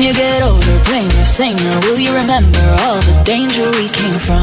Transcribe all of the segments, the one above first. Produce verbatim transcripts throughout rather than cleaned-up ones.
you get older, playing your singer, will you remember all the danger we came from?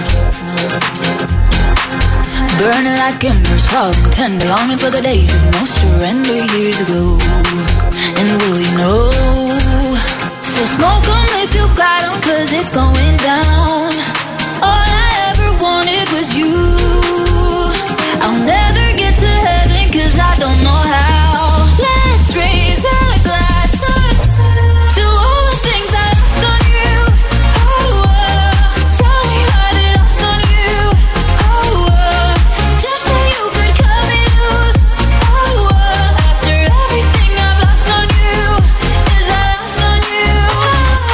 Burning like embers, falling tender, longing for the days of no surrender years ago. And will you know? So smoke 'em if you got 'em, 'cause it's going down. All I ever wanted was you. I'll never get to heaven 'cause I don't know how. Let's raise a glass to all the things I lost on you. Oh, uh, tell me how they lost on you. Oh, uh, just that you could cut me loose. Oh, uh, after everything I've lost on you, is I lost on you. Oh,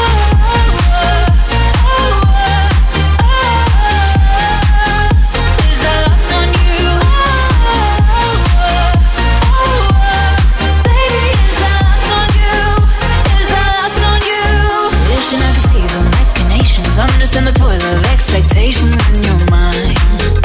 uh, oh, uh, oh, is I lost on you. Oh, uh, oh, uh, baby, is I lost on you. Is I lost on you. Wishing I could see the machinations, understand the toil of expectations in your mind.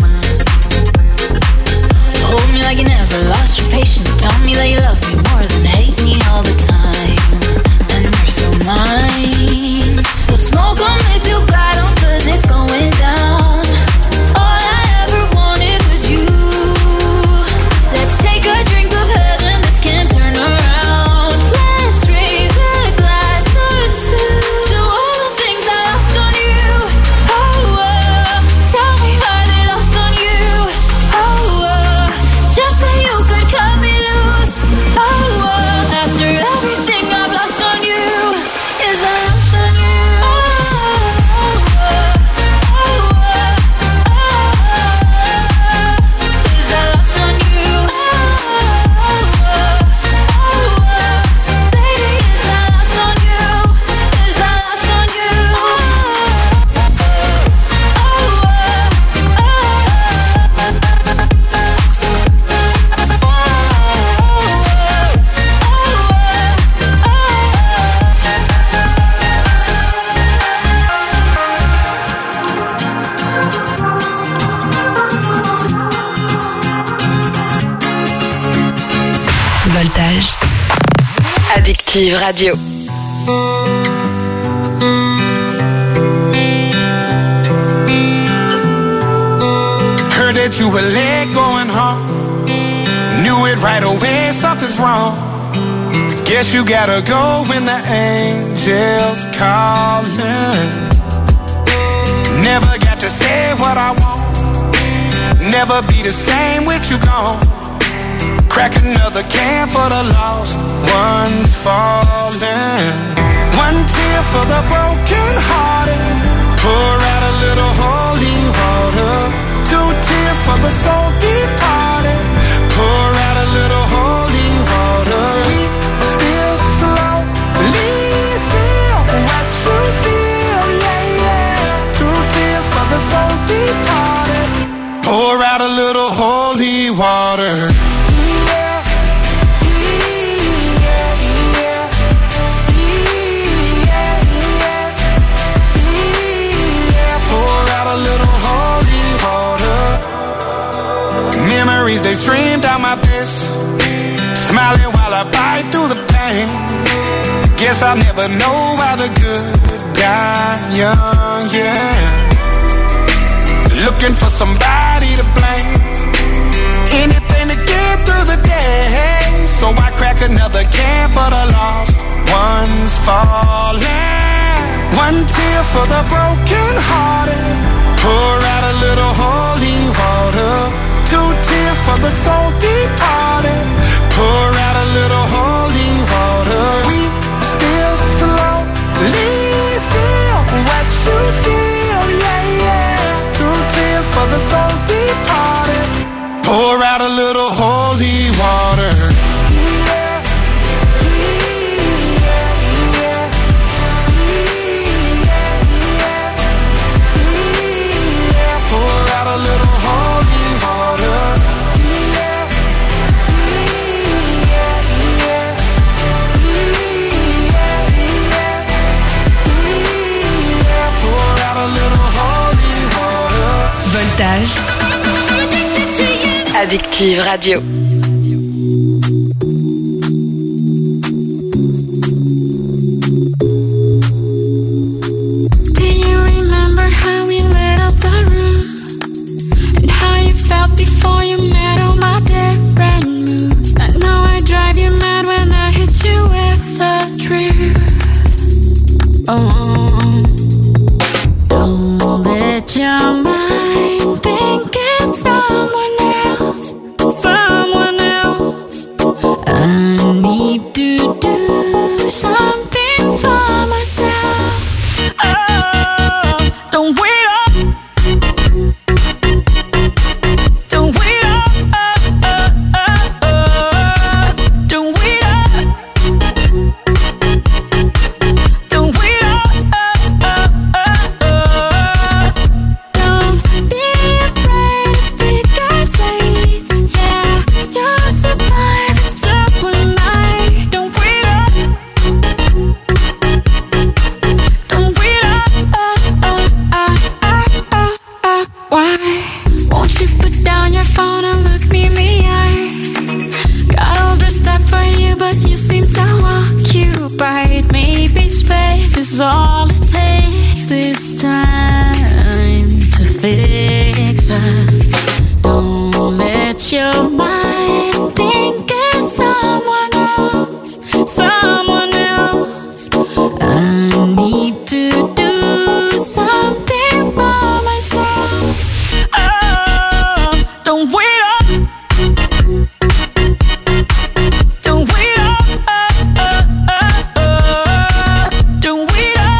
Hold me like you never lost your patience. Tell me that you love me more than hate me all the time. And you're so mine. So smoke 'em if you got 'em, 'cause it's going down. All I ever wanted was you. Let's take a drink of heaven, this can't turn around. Let's raise a glass or two to all the things I lost on you. Oh, uh, tell me how they lost on you. Oh, uh, just that you could cut me loose. Oh, uh, after everything I've lost on you, is I lost on you. Oh, uh, oh, uh, oh, is I lost on you. Oh, uh, oh, uh, baby, is I lost on you. Is I lost on you. Oh, uh, oh, Voltage. Addictive Radio. Heard that you were late going home. Knew it right away, something's wrong. Guess you gotta go when the angels calling. Never got to say what I want. Never be the same with you gone. Crack another can for the lost ones falling. One tear for the broken hearted. Pour out a little holy water. Two tears for the soul departed. Pour out a little holy water. We still slowly feel what you feel, yeah, yeah. Two tears for the soul departed. Pour out a little holy water. A little holy water. Memories, they stream down my face. Smiling while I bite through the pain. Guess I'll never know why the good die young, yeah. Looking for somebody to blame. Anything to get through the day. So I crack another can for the lost ones falling. One tear for the broken hearted. Pour out a little holy water. Two tears for the soul departed. Pour out a little holy water. We still slowly feel what you feel, yeah, yeah. Two tears for the soul departed. Pour out a little holy water. A little holy water. Yeah. Yeah. Yeah. Yeah. Pour out a little holy water. Voltage. Addictive Radio. something for myself. Oh, don't wait up. Don't wait up. Oh, oh, oh, oh. Don't wait up. Don't wait up. Oh, oh, oh, oh. Don't be afraid to pick our fate. Yeah, you'll survive. It's just one night. Don't wait up. Don't wait up. Oh, oh, oh, oh, oh, oh. Why won't you put down your phone and look me in the eye? Got all dressed up for you, but you seem so occupied. Maybe space is all it takes this time to fix us. Don't let your mind think of someone else, someone else. I need to do something for myself. Oh, don't wait up. Don't wait up. Oh, oh, oh, oh. Don't wait up.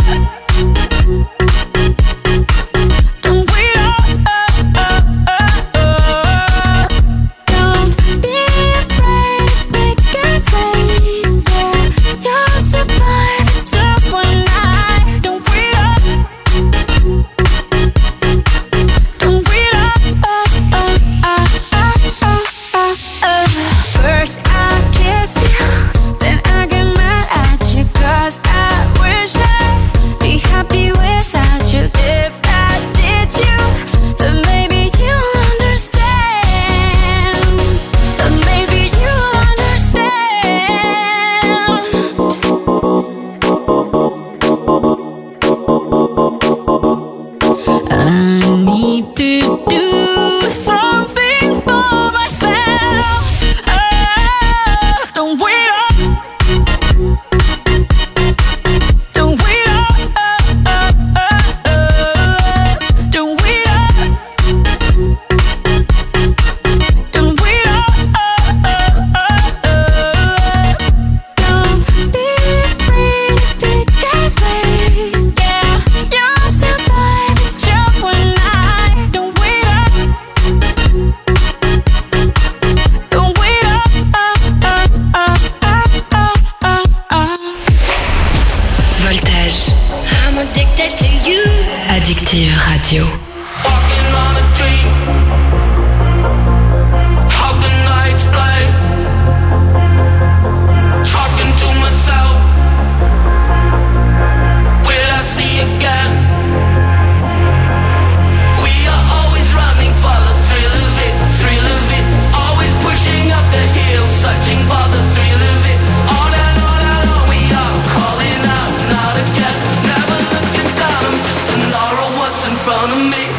Don't wait up. Oh, oh, oh, oh. Don't be afraid to pick your fate. Yeah, you'll survive. It's just one night. Don't wait up. Don't wait up. Oh, oh, oh, oh, oh, oh, oh. First I kiss you, then I get mad at you, 'cause I wish I'd be happy without you. If I did you, then maybe you'll understand. Then maybe you'll understand. I need to do something for myself. Oh, don't wait up. Don't wait up. Oh, oh, oh, oh. Don't wait up. Don't wait up. Oh, oh, oh, oh. Don't be afraid to pick a fate. Yeah, you'll survive. It's just one night. Don't wait up. Don't wait up. Oh, oh, oh, oh, oh, oh. Voltage. I'm addicted to you. Addictive Radio. Walking on a dream. How can I explain? Talking to myself. Will I see again? We are always running for the thrill of it, thrill of it. Always pushing up the hill, searching for the thrill of it. On and on and on we are calling out, not again. Never looking down, I'm just an aura of what's in front of me.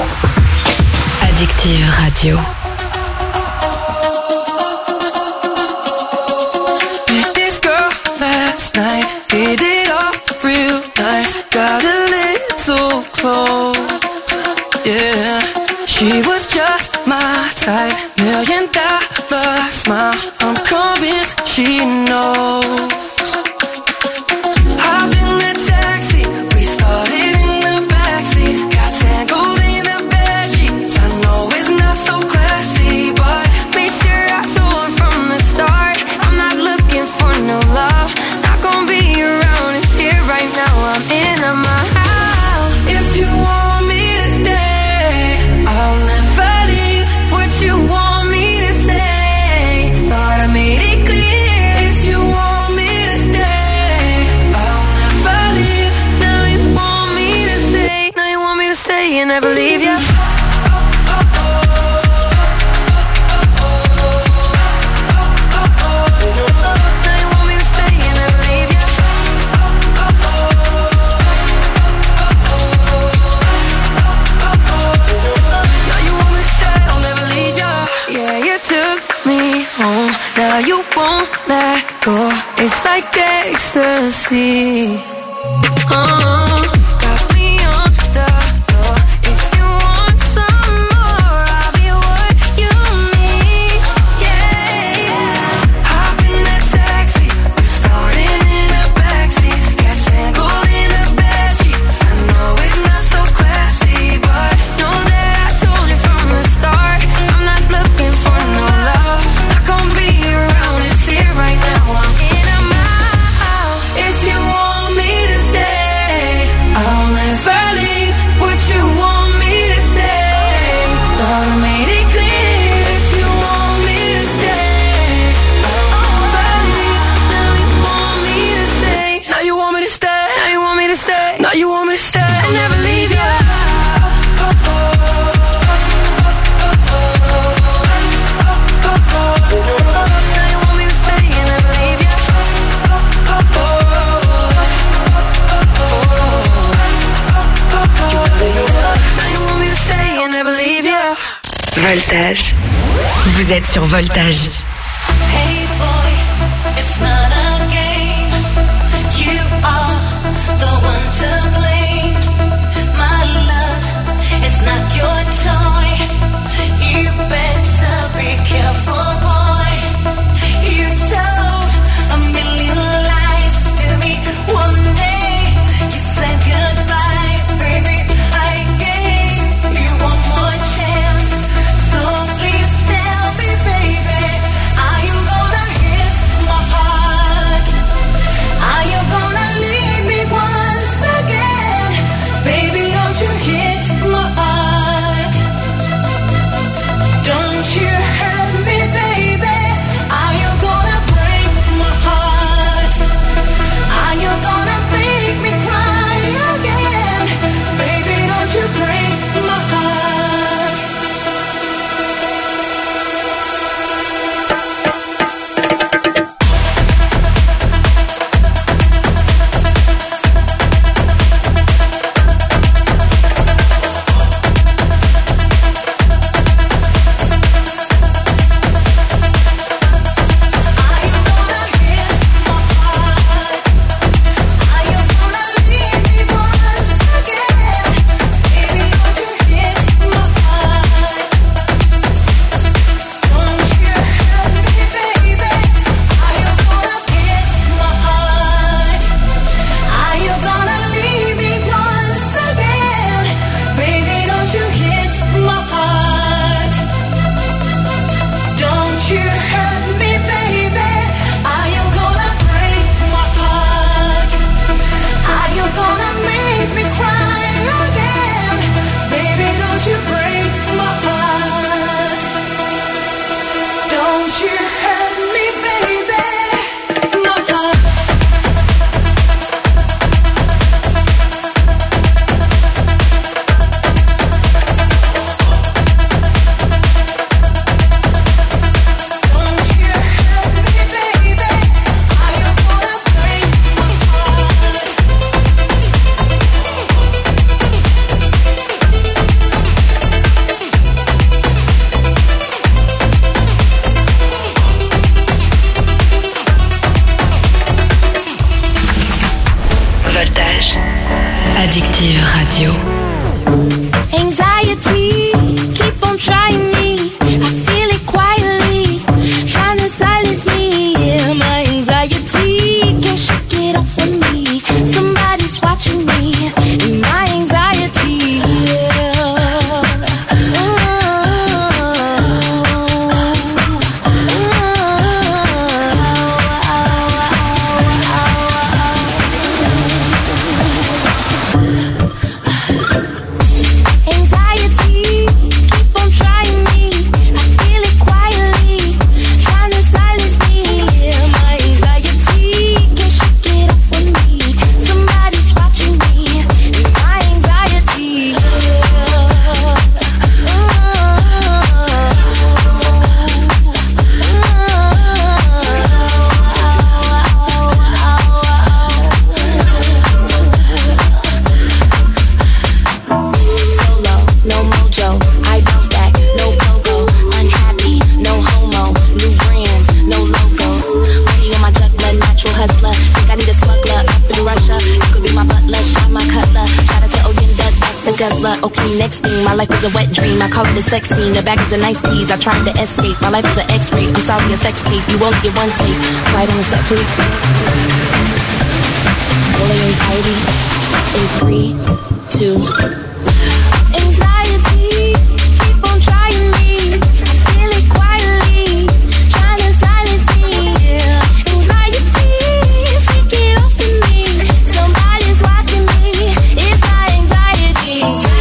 Addictive Radio. Met this girl last night, hit it off real nice, got a little close, yeah. She was just my type, million dollar smile, I'm convinced she knows. Hopped in the taxi, we started in the backseat, got tangled in the bedsheets. I know it's not so classy, but made sure I told her from the start, I'm not looking for no love, not gonna be around, it's here right now, I'm in my house. If you want me to stay, I'll never leave. What you want me to say, thought I made it clear. If you want me to stay, I'll never leave. Now you want me to stay, now you want me to stay and never leave ya. Now you won't let go, it's like ecstasy. Uh-huh. Got me on the floor. If you want some more, I'll be what you need. Yeah, yeah. Hop in that taxi, we started in the backseat, got tangled in the bedsheets. I know it's not so classy, but know that I told you from the start, I'm not looking for no love, not gonna be around, it's here right now, I'm in a mile. If you want me to stay, I'll never leave. What you want me to say, thought I made it clear. If you want me to stay, I'll never leave. Now you want me to stay, now you want me to stay, now you want me to stay, now you want me to stay and never leave ya. Voltage. Vous êtes sur Voltage. Hey boy, it's not a game. You are the one to blame. My love, it's not your toy. You better be careful, boy. You told a million lies to me one day. You said goodbye, baby. I gave you one more chance. So please tell me, baby, are you gonna hit my heart? Are you gonna leave me once again? Radio. Anxiety, keep on trying me. I feel it quietly, trying to silence me. Yeah, my anxiety can't shake it off of me. Somebody's watching me, and my anxiety. Yeah. Okay, next thing, my life was a wet dream. I call it a sex scene, the bag is a nice tease. I tried to escape, my life is an x-ray. I'm sorry, a sex tape, you only get one take. Quiet on the set, please. Rolling anxiety in three, two. Anxiety, keep on trying me. I feel it quietly, trying to silence me. Yeah. Anxiety, shake it off of me. Somebody's watching me. It's my anxiety.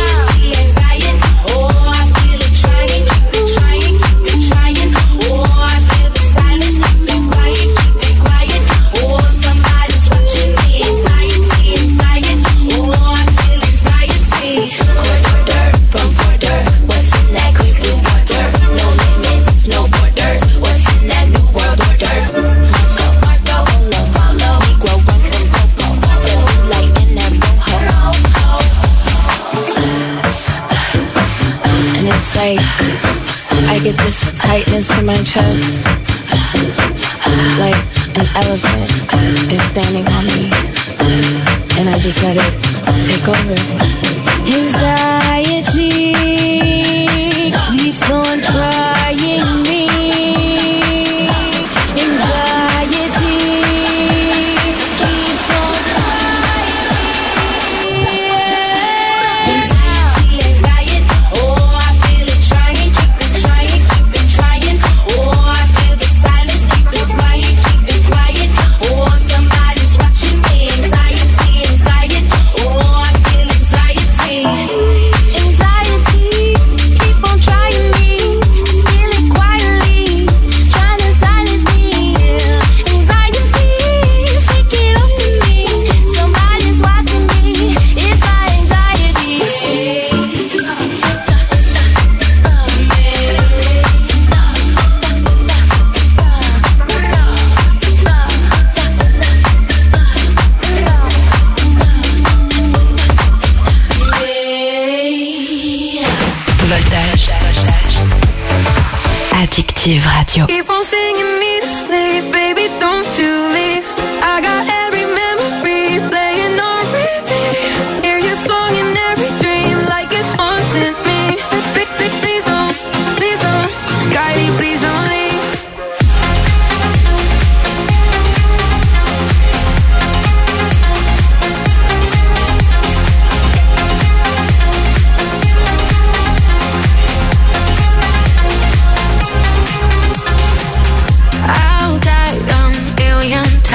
I get this tightness in my chest, like an elephant is standing on me, and I just let it take over. Anxiety keeps on trying me. Anxiety keeps on trying me. Anxiety, anxiety, oh I feel it trying, keep it trying, keep it trying. Oh I feel the silence, keep it quiet, keep it quiet. Oh somebody's watching me. Anxiety, anxiety, oh I feel anxiety. Anxiety, keep on trying me. Feel it quietly, trying to silence me. Yeah. Anxiety, shake it off of me. Somebody's watching me. It's my anxiety. Voltage. Addictive Radio. Keep on singing me to sleep, baby, don't you leave. I got every memory playing on repeat. Hear your song in every dream like it's haunting me. Please don't, please don't, Kylie, please don't leave. I'll die a million times.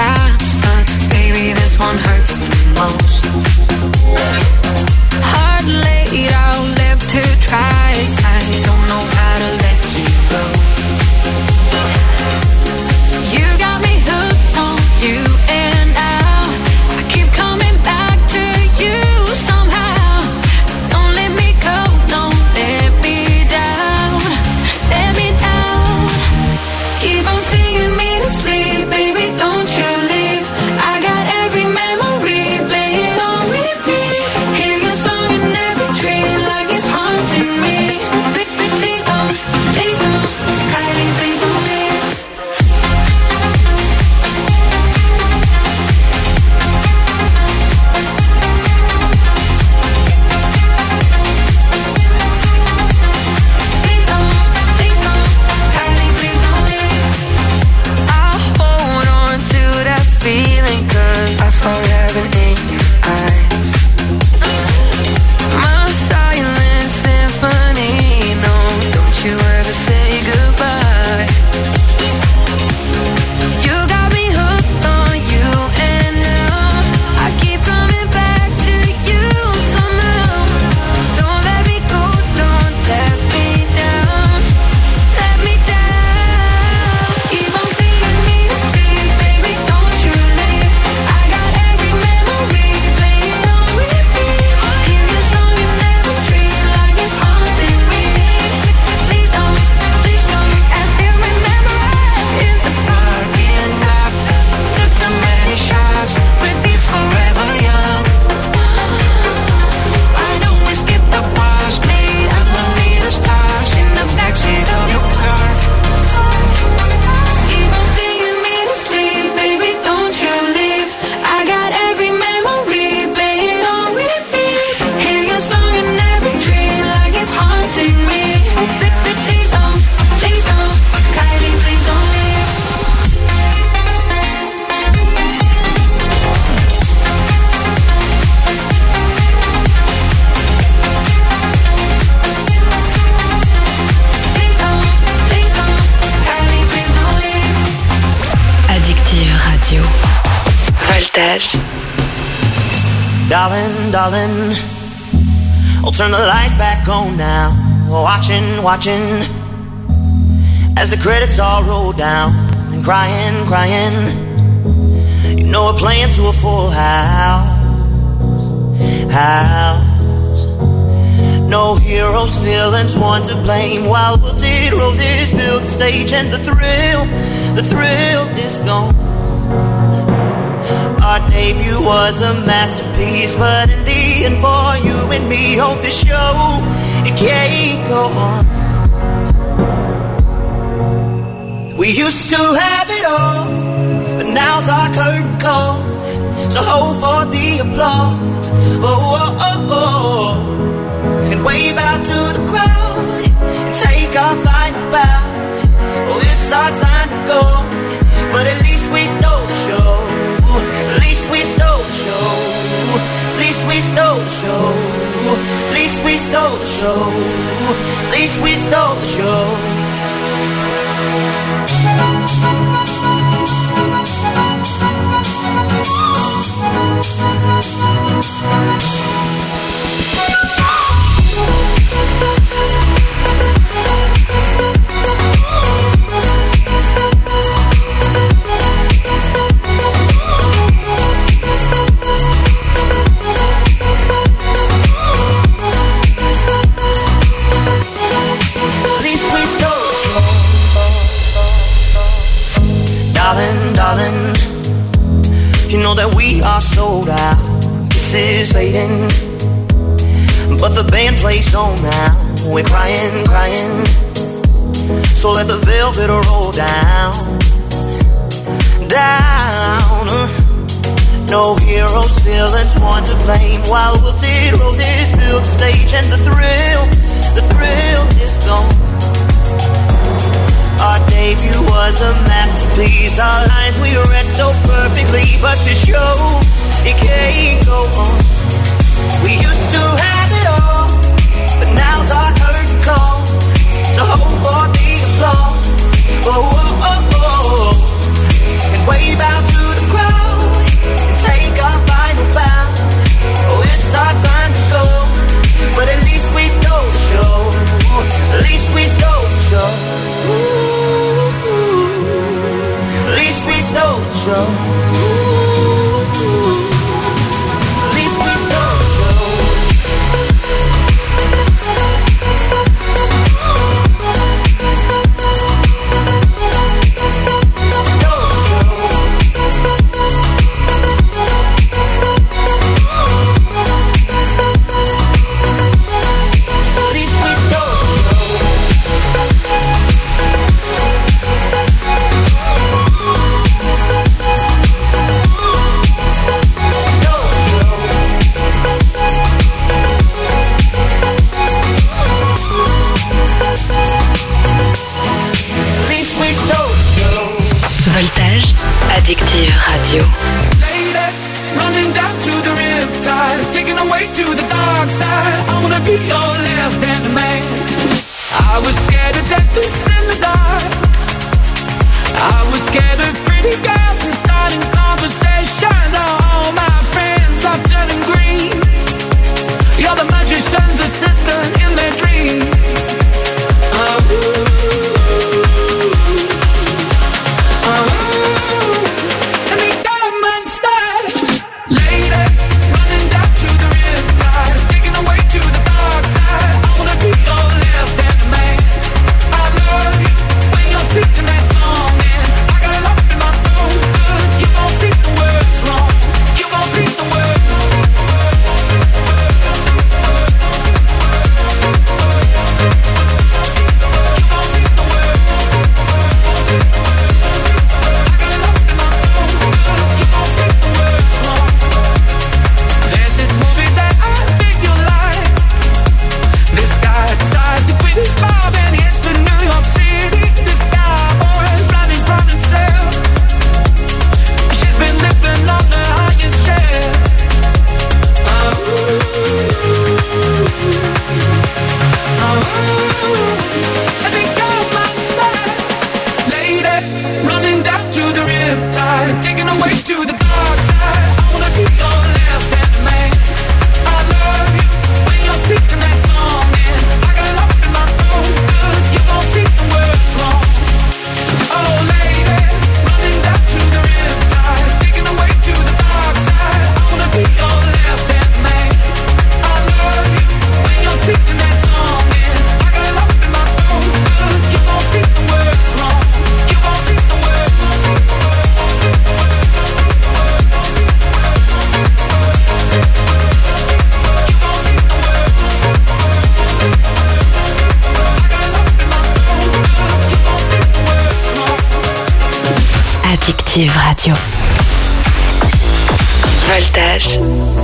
Voltage. Darling, darling, I'll turn the lights back on now. Watching, watching, as the credits all roll down. And crying, crying, you know we're playing to a full house. House. No heroes, villains, one to blame. While wilted roses fill the stage, and the thrill, the thrill is gone. Our debut was a masterpiece, but in the end for you and me, hold the show, it can't go on. We used to have it all, but now's our curtain call. So hold for the applause, oh, oh, oh, oh. And wave out to the crowd, and take our final bow. Oh, it's our time to go, but at least we stole the show. At least we stole the show. At least we stole the show. At least we stole the show. At least we stole the show. Darling, darling, you know that we are sold out. Kisses fading, but the band plays on now. We're crying, crying, so let the velvet roll down, down. No heroes, villains, one to blame. While wilted roses fill the stage, and the thrill, the thrill is gone. Our debut was a masterpiece. Our lines we read so perfectly, but the show, it can't go on. We used to have it all, but now's our curtain call. So hold for the applause, oh, oh, oh, oh. And wave out to the crowd, and take our final bow. Oh, it's our time to go, but at least we stole the show. At least we stole the show. Ooh. At least we stole the show. Ooh. At least we stole the show. Stole the show. At least we stole the show. Voltage, Addictive Radio. Lady, running down to the riptide, taken away to the dark side. I wanna be your left-hand man. I was scared of dentists in the dark. I was scared of pretty girls and starting conversations. All my friends are turning green. You're the magician's assistant in their dream. Oh, and they diamond style. Lady, running down to the riptide, taken away to the dark side. I wanna be your left-hand man. I love you when you're singing that song, and I got a lump in my throat, 'cause you gon' sing the words wrong. You gon' sing the words wrong. Running down to the riptide, taken away to the dark side. I wanna Addictive Radio. Voltage.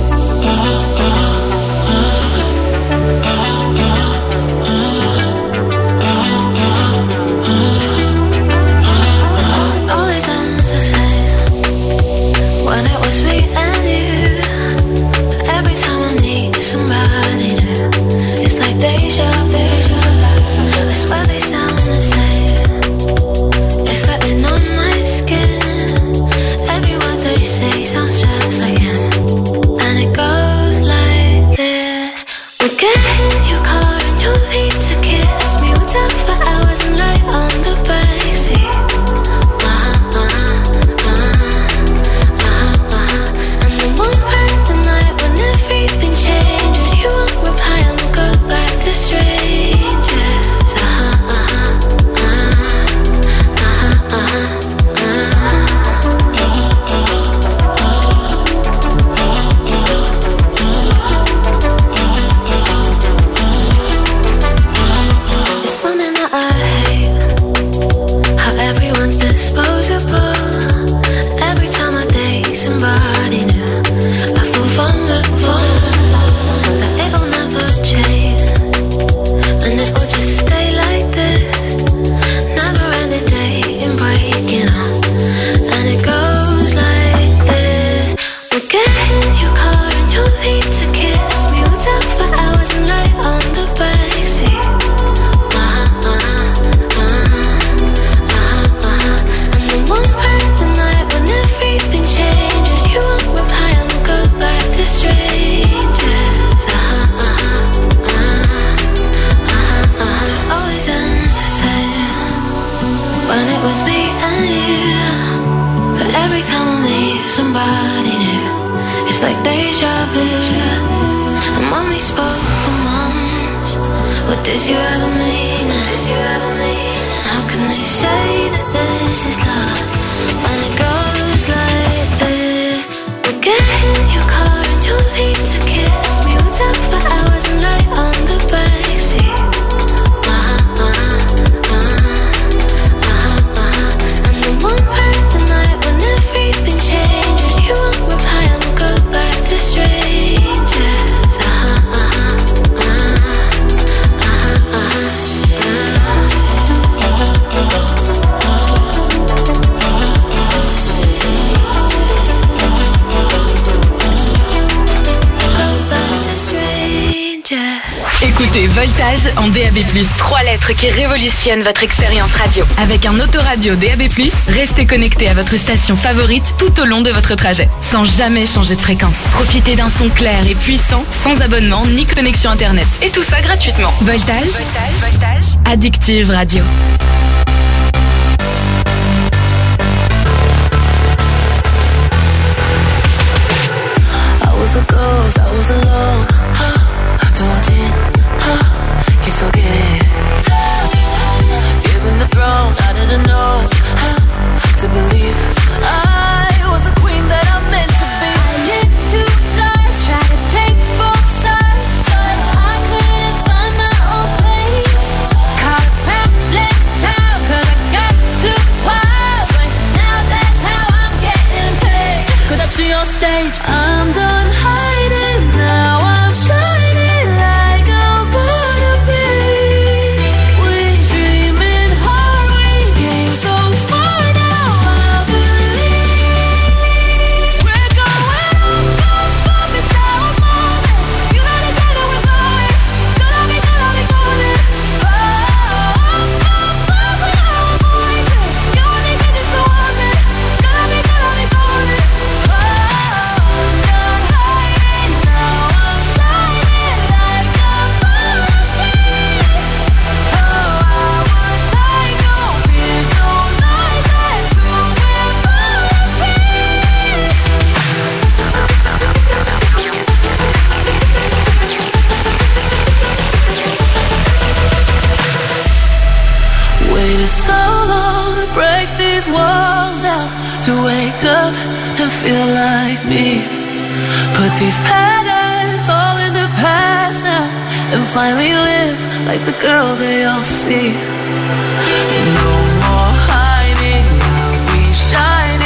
Always ends the same when it was me and you. Every time I meet somebody new, it's like deja vu. I swear they sound the same. It's like they're on my skin. Every word they say sounds just like him. And it goes like this. We'll get in your car and you'll need to kiss me. We'll talk for hours and lie on the backseat. Uh-huh, uh-huh, uh-huh, uh-huh, uh-huh. And then we'll ride the night when everything changes. You won't reply and we'll go back to strangers. Uh-huh, uh-huh, uh-huh, uh-huh, uh-huh. Disposable. Every time I date somebody new, I feel vulnerable. That it'll never change, and it'll just stay like this. Never ending dating, breaking up, and it goes like this. We'll get in your car and you'll need to kiss me. We'll talk for hours and lie on the backseat. Uh-huh, uh-huh, uh-huh, uh-huh. Won't ride the night when everything changes. You won't reply and we'll go back to strangers. Uh-huh, uh-huh, uh-huh, uh-huh, uh-huh. It always ends the same when it was me and you. But every time I meet somebody new, it's like deja vu. And when we spoke for months, what did you ever mean? Did you ever mean? How can they say that this is love when it goes like this? We'll get in your car and you'll need to kiss me. We'll talk for hours and lie on the backseat. Uh-huh, uh-huh, uh-huh, uh-huh, uh-huh. And then we'll ride the night when everything changes. You won't reply and we'll go back to strangers. Uh-huh, uh-huh, uh-huh, uh-huh, uh-huh. Écoutez Voltage en D A B plus. Trois lettres qui révolutionnent votre expérience radio. Avec un autoradio D A B plus, restez connecté à votre station favorite tout au long de votre trajet, sans jamais changer de fréquence. Profitez d'un son clair et puissant, sans abonnement ni connexion internet. Et tout ça gratuitement. Voltage, Voltage, Voltage. Addictive Radio. I was a ghost, I was alone. 두어진 길 속에 Given the throne, I didn't know to believe I was the queen that I'm meant to be. I lived two lives, tried to take both sides, but I couldn't find my own place. Caught a pamphlet child, cause I got too wild, but now that's how I'm getting paid. Cause up to your stage, I'm done hiding, now I'm shining. To wake up and feel like me. Put these patterns all in the past now, and finally live like the girl they all see. No more hiding, I'll be shining.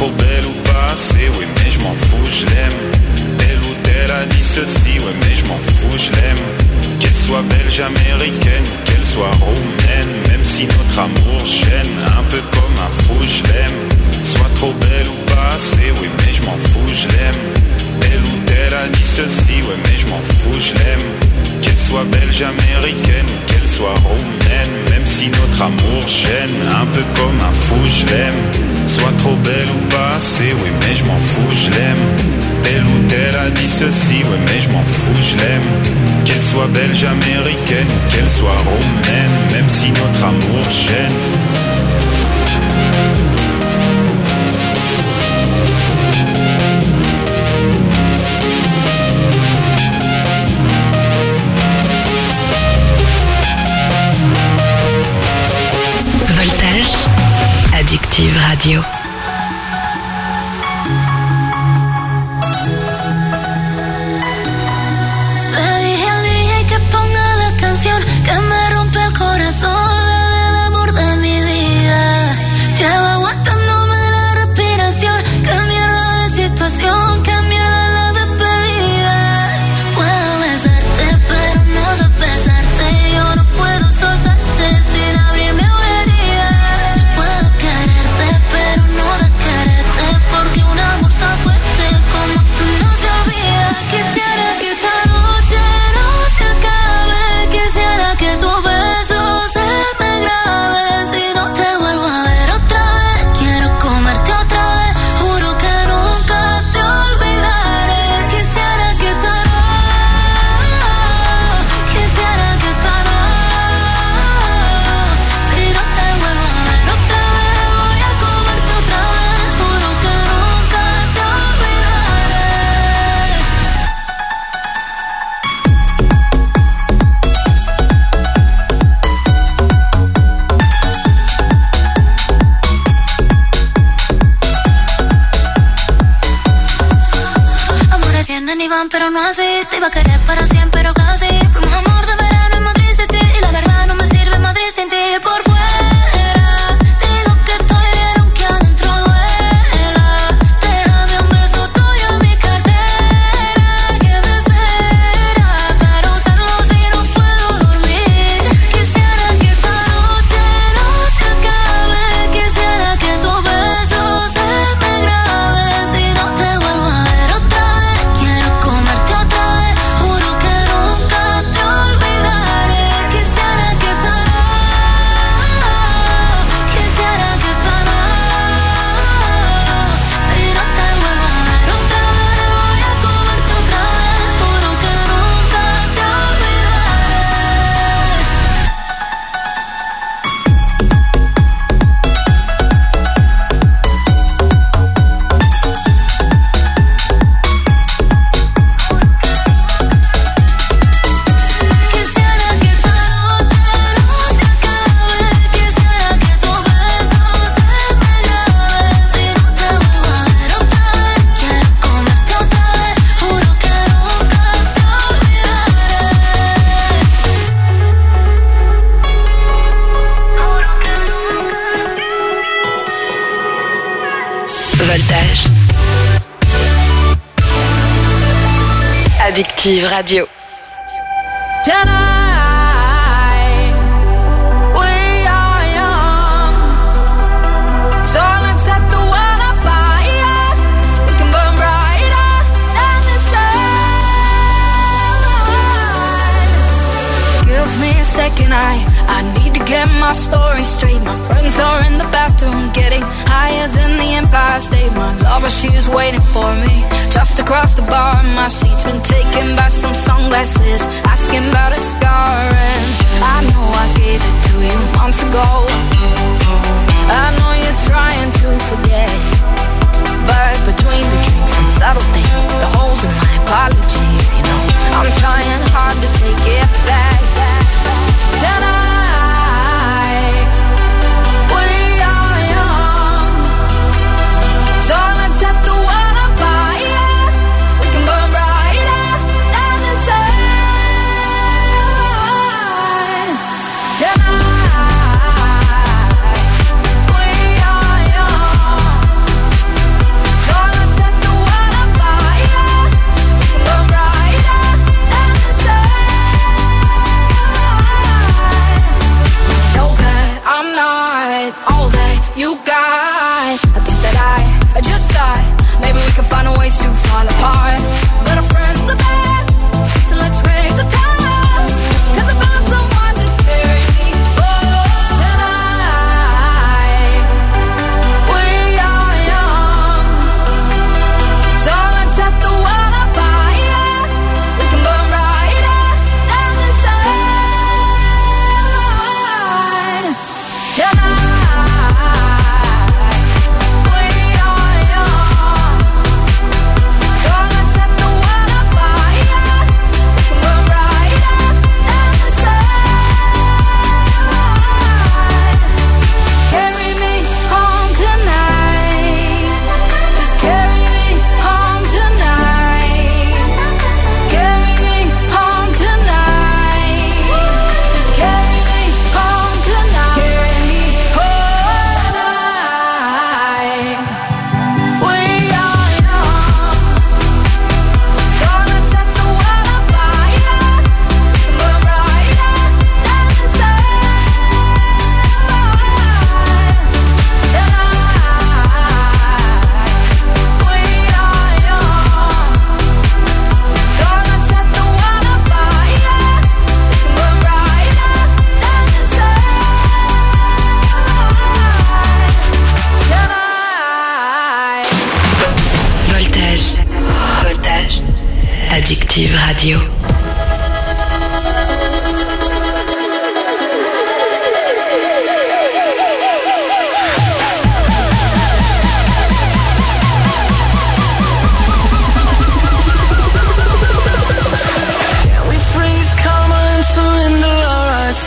trop belle ou pas assez, oui mais je m'en fous, je l'aime. Telle ou telle a dit ceci, ouais mais je m'en fous, je l'aime. Qu'elle soit belge, américaine ou qu'elle soit roumaine, même si notre amour chaîne, un peu comme un fou, je l'aime. Soit trop belle ou pas assez, oui mais je m'en fous, je l'aime. Telle ou telle a dit ceci, ouais mais je m'en fous, je l'aime. Qu'elle soit belge, américaine ou qu'elle soit roumaine, même si notre amour chaîne, un peu comme un fou, je l'aime. Soit trop belle ou pas assez, oui mais je m'en fous, je l'aime. Telle ou telle a dit ceci, ouais mais je m'en fous, je l'aime. Qu'elle soit belge, américaine ou qu'elle soit roumaine, même si notre amour chaîne. Voltage, Addictive Radio. Que me rompe el corazón, el amor de mi vida. Llevo aguantándome la respiración. Qué mierda de situación, qué mierda la despedida. Puedo besarte, pero no besarte. Yo no puedo soltarte sin abrirme una herida. Puedo quererte, pero no quererte, porque un amor tan fuerte como tú no se olvida. Quisiera que esta noche no se acabe. Quisiera que tu beso se me grabe. Si no te vuelvo a ver otra vez, quiero comerte otra vez. Juro que nunca te olvidaré. Quisiera que esta noche, quisiera que esta noche, si no te vuelvo a ver otra vez, voy a comerte otra vez. Juro que nunca te olvidaré. Amores vienen y van, pero no así. Te iba a querer para siempre, pero casi. Fuimos amor de verano en Madrid City. Y la verdad no me sirve Madrid sin ti. Por fuera digo que estoy bien, aunque adentro duela. Déjame un beso tuyo en mi cartera, que me espera para usarlo si no puedo dormir. Quisiera que esta noche no se acabe. Quisiera que tu beso se me grabe. Si no te vuelvo a ver otra vez, quiero comerte otra vez. Juro que nunca te olvidaré. Quisiera que esta noche, quisiera que esta noche, si no te vuelvo a ver otra vez, voy a comerte otra vez. Juro que nunca te Quisiera que esta noche no se acabe. Quisiera que tu beso se me grabe. Si no te vuelvo a ver otra vez, quiero comerte otra vez. Juro que nunca te olvidaré. Voltage, Addictive Radio. Tonight, we are young, so let's set the world on fire. We can burn brighter than the sun. Give me a second, I, I need to get my story straight. My friends are in the bathroom, getting higher than the Empire State. My lover, she is waiting for me just across the bar. My seat's been taken by some sunglasses, asking about a scar. And I know I gave it to you months ago. I know you're trying to forget, but between the drinks and subtle things, the holes in my apologies, you know, I'm trying hard to take it back. Tonight, we are young, so let's set the world on fire. We can burn brighter than the sun.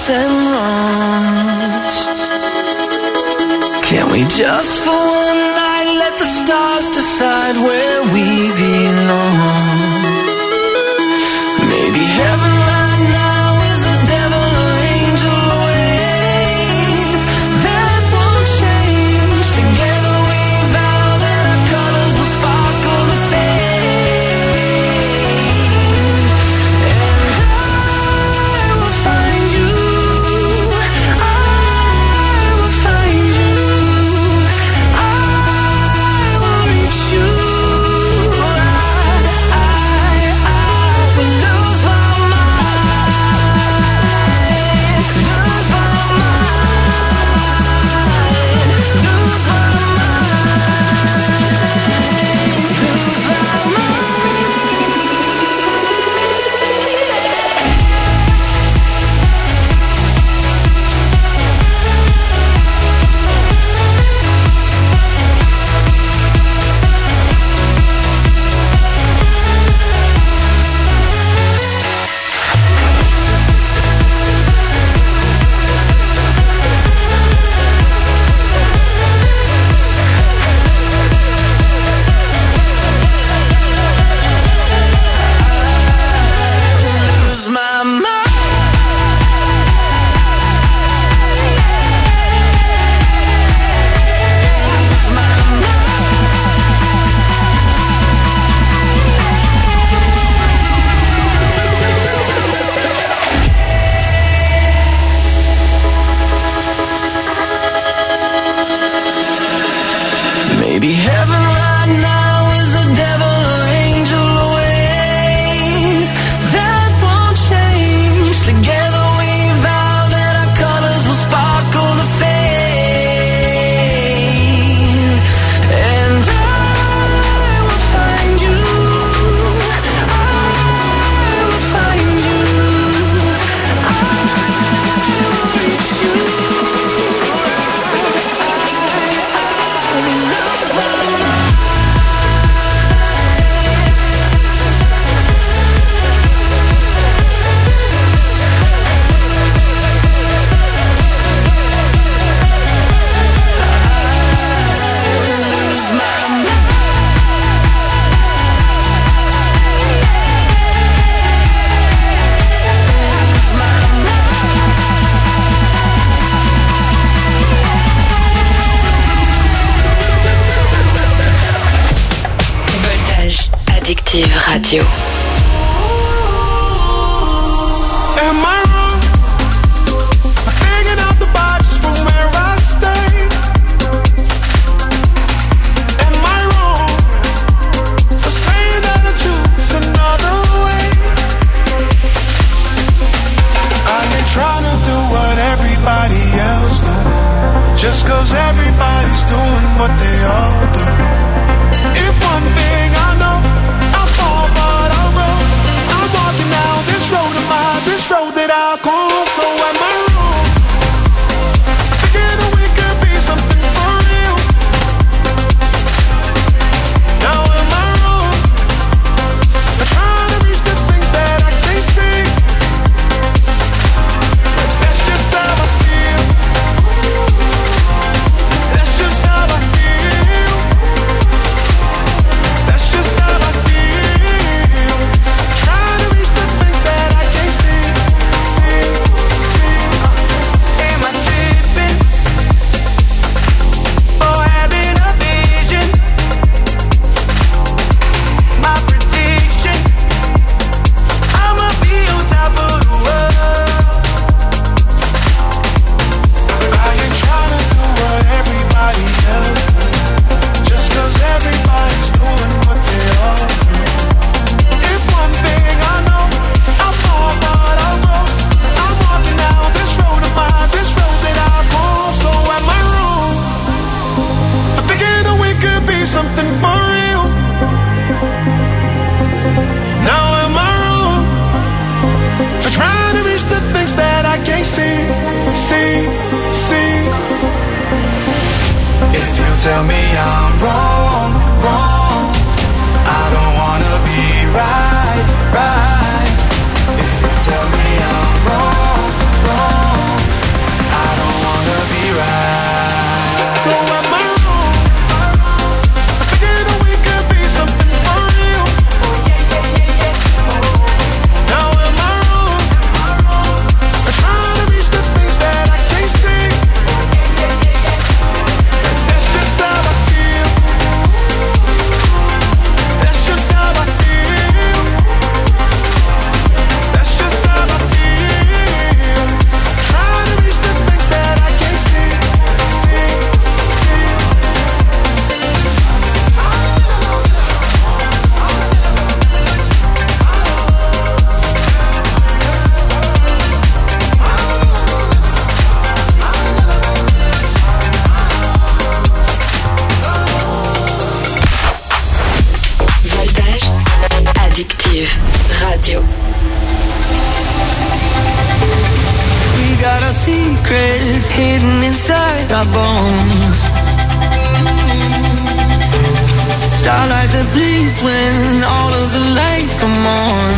rights and wrongs. Can we just for one night let the stars decide where we belong? Maybe heaven right now is a devil or angel away. That won't change. Together we vow that our colors will sparkle the fame. And I will find you. I will find you. I will reach you. I, I, I will lose my mind. Lose my mind. Lose my mind. Lose my lose my mind. Maybe heaven right now is a devil or angel away. That won't change. Together we vow that our colors will sparkle the fame. And I will find you. I will find you. I will reach you. I will lose my mind. Lose my mind. Lose my Voltage. Addictive Radio. Am I wrong for thinking out the box from where I stay? Am I wrong for saying that I choose another way? I ain't trying to do what everybody else doing, just cause everybody's doing what they all do. If one thing I know, I fall but I roll. I'm walking down this road of mine, this road that I call. So am I wrong? Thinking that we could be something for real. Now am I wrong for trying to reach the things that I can't see? That's just how I feel. That's just how I feel. That's just how I feel. Trying to reach the things that I can't see, see, see. Am I tripping or having a vision? My prediction, I'ma be on top of the world. I ain't trying to do what everybody else does, just cause everybody's doing what they all do. If one thing I know, I fall but I roll. I'm walking down this road of mine, this road that I call. So am I wrong for thinking that we could be something for real? Now am I wrong for trying to reach the things that I can't see, see, see? If you tell me I'm wrong, wrong, I don't wanna be right, right. If you tell me I'm wrong, wrong, secrets hidden inside our bones. Starlight that bleeds when all of the lights come on.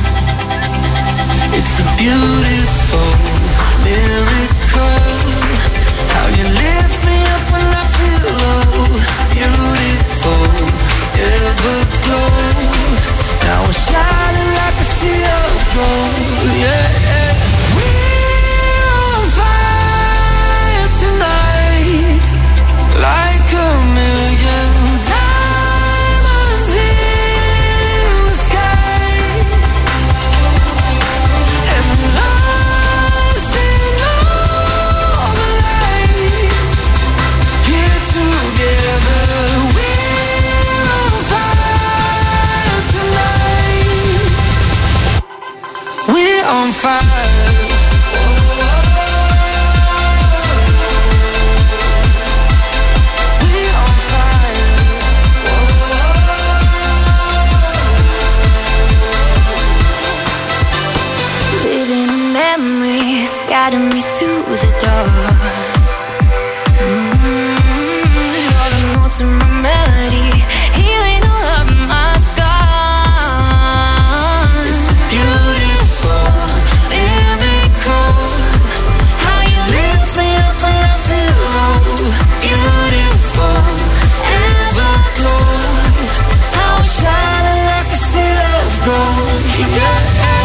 It's a beautiful miracle, how you lift me up when I feel low. Beautiful, everglow. Now we're shining like a sea of gold. Yeah, yeah. We're on fire tonight, like a million diamonds in the sky, and lost in all the lights. Here together, we're on fire tonight. We're on fire. Guiding me through the dark. Mm-hmm. All the notes in my melody, healing all of my scars. It's a beautiful miracle, how you lift me up when I feel low. Beautiful everglow, how I'm shining like a sea of gold. Yeah.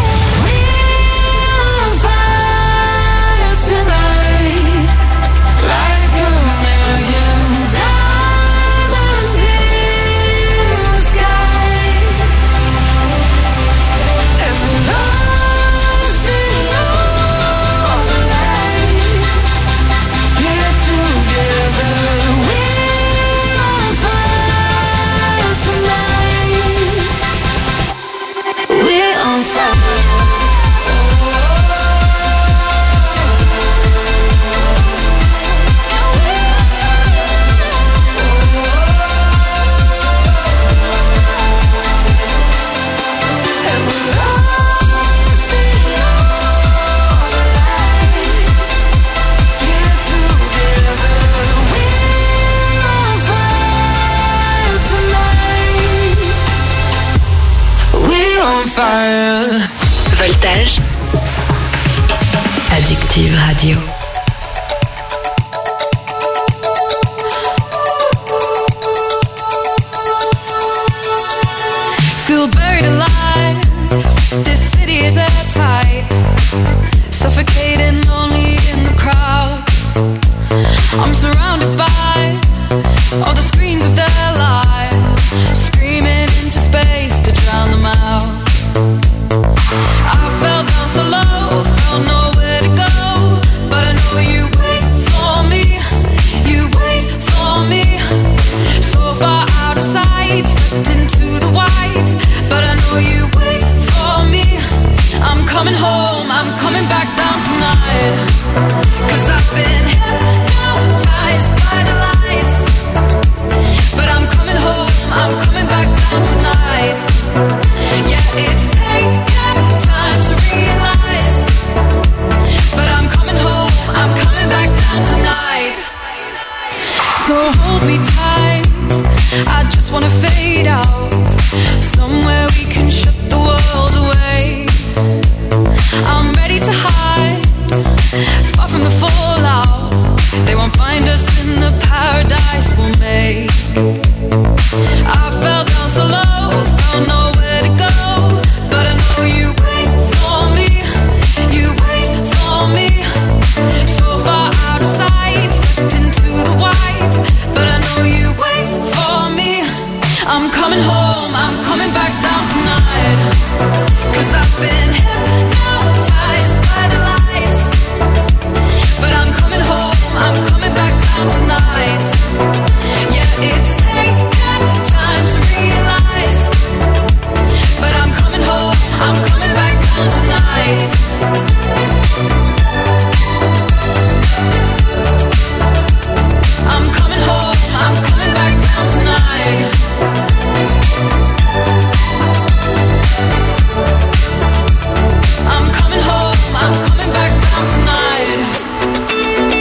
Voltage. Addictive Radio. Feel buried alive. This city is airtight. Suffocating, lonely in the crowd. I'm surrounded by all the screens of their lives, screaming into space to drown them out. I fell down so low, felt nowhere to go, but I know you wait for me, you wait for me. So far out of sight, slipped into the white, but I know you wait for me. I'm coming home, I'm coming back down tonight, 'cause I've been hypnotized by the lights. But I'm coming home, I'm coming back down tonight. Yeah, it's taken time to realize, but I'm coming home, I'm coming back down tonight. So hold me tight, I just wanna fade out, somewhere we can shut the world away. I'm ready to hide, far from the fallout. They won't find us in the paradise we'll make. I fell down so low, found nowhere to go, but I know you wait for me, you wait for me. So far out of sight, slipped into the white, but I know you wait for me. I'm coming home, I'm coming back down tonight, 'cause I've been hypnotized by the lights. But I'm coming home, I'm coming back down tonight. Yeah, it's taken time to realize, but I'm coming home, I'm coming back down tonight. I'm coming home, I'm coming back down tonight. I'm coming home, I'm coming back down tonight.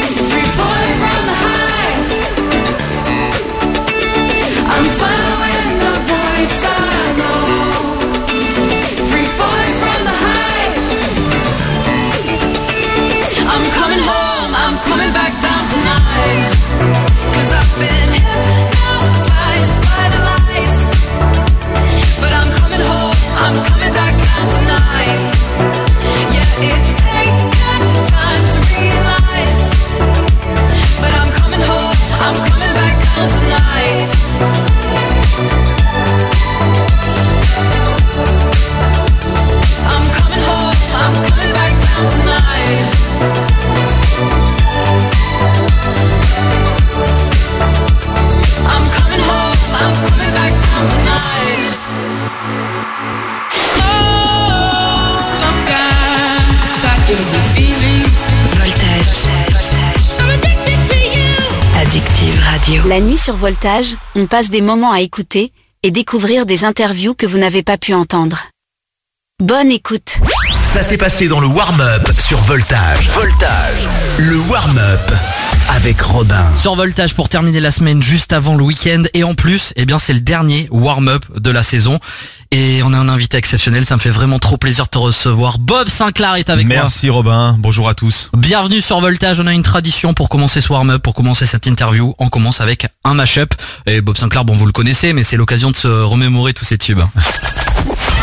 I'm coming home, I'm coming back down tonight. Oh, sometimes I get the feeling. Voltage. I'm addicted to you. Addictive Radio. La nuit sur Voltage, on passe des moments à écouter et découvrir des interviews que vous n'avez pas pu entendre. Bonne écoute. Ça s'est passé dans le warm-up sur Voltage. Voltage. Le warm-up avec Robin. Sur Voltage pour terminer la semaine juste avant le week-end. Et en plus, eh bien, c'est le dernier warm-up de la saison. Et on a un invité exceptionnel. Ça me fait vraiment trop plaisir de te recevoir. Bob Sinclair est avec moi. Merci Robin. Bonjour à tous. Bienvenue sur Voltage. On a une tradition pour commencer ce warm-up, pour commencer cette interview. On commence avec un mash-up. Et Bob Sinclair, bon, vous le connaissez, mais c'est l'occasion de se remémorer tous ces tubes.